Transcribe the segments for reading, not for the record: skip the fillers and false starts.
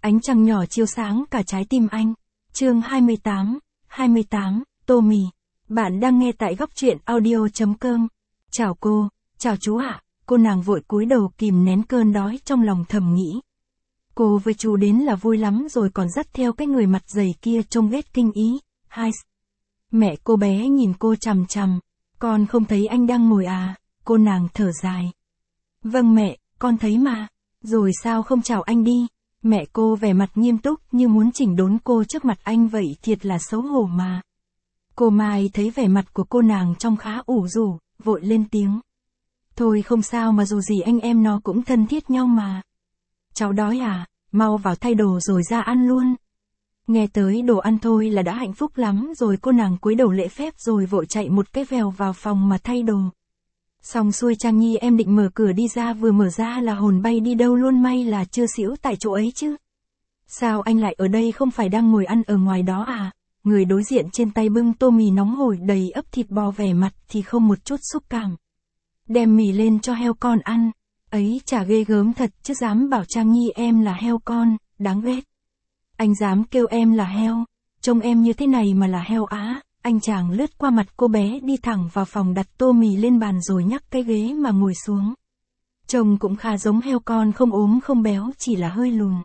Ánh trăng nhỏ chiếu sáng cả trái tim anh. Chương 28, tô mì. Bạn đang nghe tại góc truyện audio.com. Chào cô, chào chú ạ. Cô nàng vội cúi đầu kìm nén cơn đói trong lòng thầm nghĩ. Cô với chú đến là vui lắm rồi còn dắt theo cái người mặt dày kia trông ghét kinh ý. Hai. Mẹ cô bé nhìn cô chằm chằm. Con không thấy anh đang ngồi à? Cô nàng thở dài. Vâng mẹ, con thấy mà. Rồi sao không chào anh đi? Mẹ cô vẻ mặt nghiêm túc như muốn chỉnh đốn cô trước mặt anh vậy, thiệt là xấu hổ mà. Cô Mai thấy vẻ mặt của cô nàng trông khá ủ rũ, vội lên tiếng. Thôi không sao mà, dù gì anh em nó cũng thân thiết nhau mà. Cháu đói à, mau vào thay đồ rồi ra ăn luôn. Nghe tới đồ ăn thôi là đã hạnh phúc lắm rồi, cô nàng cúi đầu lễ phép rồi vội chạy một cái vèo vào phòng mà thay đồ. Xong xuôi Trang Nhi em định mở cửa đi ra, vừa mở ra là hồn bay đi đâu luôn, may là chưa xỉu tại chỗ ấy chứ. Sao anh lại ở đây, không phải đang ngồi ăn ở ngoài đó à? Người đối diện trên tay bưng tô mì nóng hổi đầy ắp thịt bò, vẻ mặt thì không một chút xúc cảm. Đem mì lên cho heo con ăn. Ấy chả ghê gớm thật chứ, dám bảo Trang Nhi em là heo con, đáng ghét. Anh dám kêu em là heo, trông em như thế này mà là heo á. Anh chàng lướt qua mặt cô bé đi thẳng vào phòng, đặt tô mì lên bàn rồi nhắc cái ghế mà ngồi xuống. Trông cũng khá giống heo con, không ốm không béo, chỉ là hơi lùn.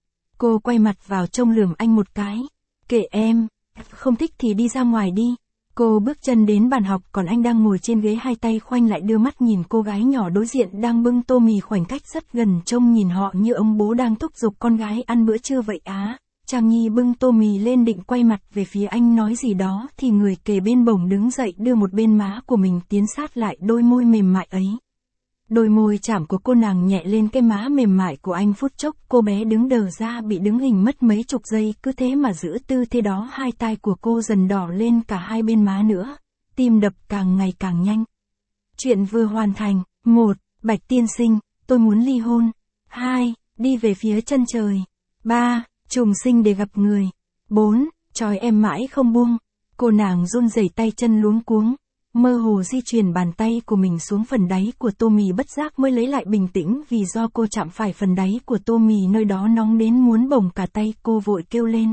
Cô quay mặt vào trông lườm anh một cái. Kệ em, không thích thì đi ra ngoài đi. Cô bước chân đến bàn học, còn anh đang ngồi trên ghế hai tay khoanh lại, đưa mắt nhìn cô gái nhỏ đối diện đang bưng tô mì khoảnh cách rất gần, trông nhìn họ như ông bố đang thúc giục con gái ăn bữa trưa vậy á. Trang Nhi bưng tô mì lên định quay mặt về phía anh nói gì đó thì người kề bên bỗng đứng dậy, đưa một bên má của mình tiến sát lại đôi môi mềm mại ấy. Đôi môi chạm của cô nàng nhẹ lên cái má mềm mại của anh, phút chốc cô bé đứng đờ ra, bị đứng hình mất mấy chục giây, cứ thế mà giữ tư thế đó. Hai tai của cô dần đỏ lên cả hai bên má nữa, tim đập càng ngày càng nhanh. Chuyện vừa hoàn thành. 1. Bạch tiên sinh, tôi muốn ly hôn. 2. Đi về phía chân trời. 3. Trùng sinh để gặp người. 4. Trói em mãi không buông. Cô nàng run rẩy tay chân luống cuống, mơ hồ di chuyển bàn tay của mình xuống phần đáy của tô mì, bất giác mới lấy lại bình tĩnh, vì do cô chạm phải phần đáy của tô mì, nơi đó nóng đến muốn bỏng cả tay. Cô vội kêu lên.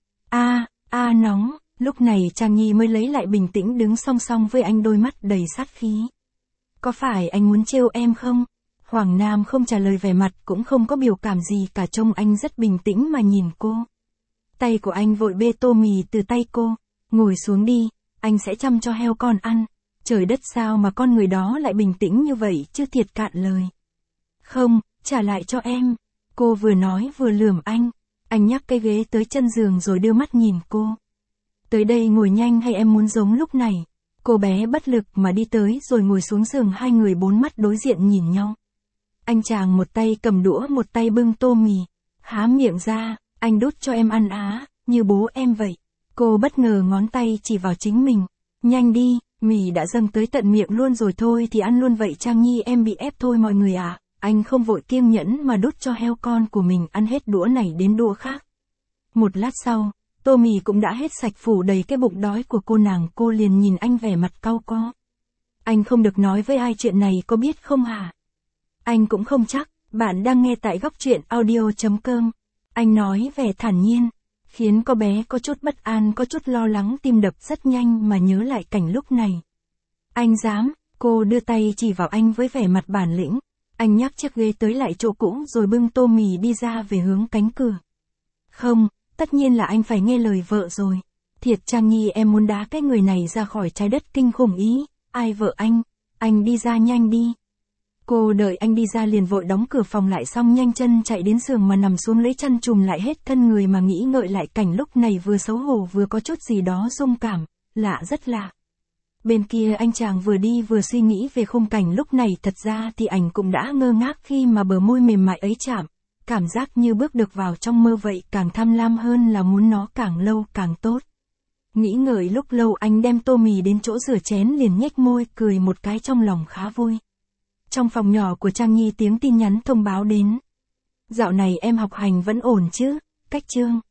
Nóng. Lúc này Trang Nhi mới lấy lại bình tĩnh, đứng song song với anh, đôi mắt đầy sát khí. Có phải anh muốn trêu em không? Hoàng Nam không trả lời, vẻ mặt cũng không có biểu cảm gì cả, trông anh rất bình tĩnh mà nhìn cô. Tay của anh vội bê tô mì từ tay cô. Ngồi xuống đi, anh sẽ chăm cho heo con ăn. Trời đất, sao mà con người đó lại bình tĩnh như vậy chứ, thiệt cạn lời. Không, trả lại cho em. Cô vừa nói vừa lườm anh. Anh nhắc cái ghế tới chân giường rồi đưa mắt nhìn cô. Tới đây ngồi nhanh hay em muốn giống lúc này? Cô bé bất lực mà đi tới rồi ngồi xuống giường, hai người bốn mắt đối diện nhìn nhau. Anh chàng một tay cầm đũa một tay bưng tô mì. Há miệng ra, anh đút cho em ăn á, như bố em vậy. Cô bất ngờ ngón tay chỉ vào chính mình. Nhanh đi, mì đã dâng tới tận miệng luôn rồi, thôi thì ăn luôn vậy Trang Nhi, em bị ép thôi mọi người ạ. Anh không vội kiêng nhẫn mà đút cho heo con của mình ăn hết đũa này đến đũa khác. Một lát sau, tô mì cũng đã hết sạch, phủ đầy cái bụng đói của cô nàng. Cô liền nhìn anh vẻ mặt cau có. Anh không được nói với ai chuyện này, có biết không hả? Anh cũng không chắc. Bạn đang nghe tại góc truyện audio.com. Anh nói vẻ thản nhiên, khiến cô bé có chút bất an, có chút lo lắng, tim đập rất nhanh mà nhớ lại cảnh lúc này. Anh dám? Cô đưa tay chỉ vào anh với vẻ mặt bản lĩnh. Anh nhắc chiếc ghế tới lại chỗ cũ rồi bưng tô mì đi ra về hướng cánh cửa. Không, tất nhiên là anh phải nghe lời vợ rồi. Thiệt Trang Nhi, em muốn đá cái người này ra khỏi trái đất kinh khủng ý. Ai vợ anh đi ra nhanh đi. Cô đợi anh đi ra liền vội đóng cửa phòng lại, xong nhanh chân chạy đến giường mà nằm xuống lấy chăn trùm lại hết thân người, mà nghĩ ngợi lại cảnh lúc này vừa xấu hổ vừa có chút gì đó rung cảm, lạ rất lạ. Bên kia anh chàng vừa đi vừa suy nghĩ về khung cảnh lúc này, thật ra thì ảnh cũng đã ngơ ngác khi mà bờ môi mềm mại ấy chạm, cảm giác như bước được vào trong mơ vậy, càng tham lam hơn là muốn nó càng lâu càng tốt. Nghĩ ngợi lúc lâu, anh đem tô mì đến chỗ rửa chén liền nhếch môi cười một cái, trong lòng khá vui. Trong phòng nhỏ của Trang Nhi tiếng tin nhắn thông báo đến. Dạo này em học hành vẫn ổn chứ? Cách chương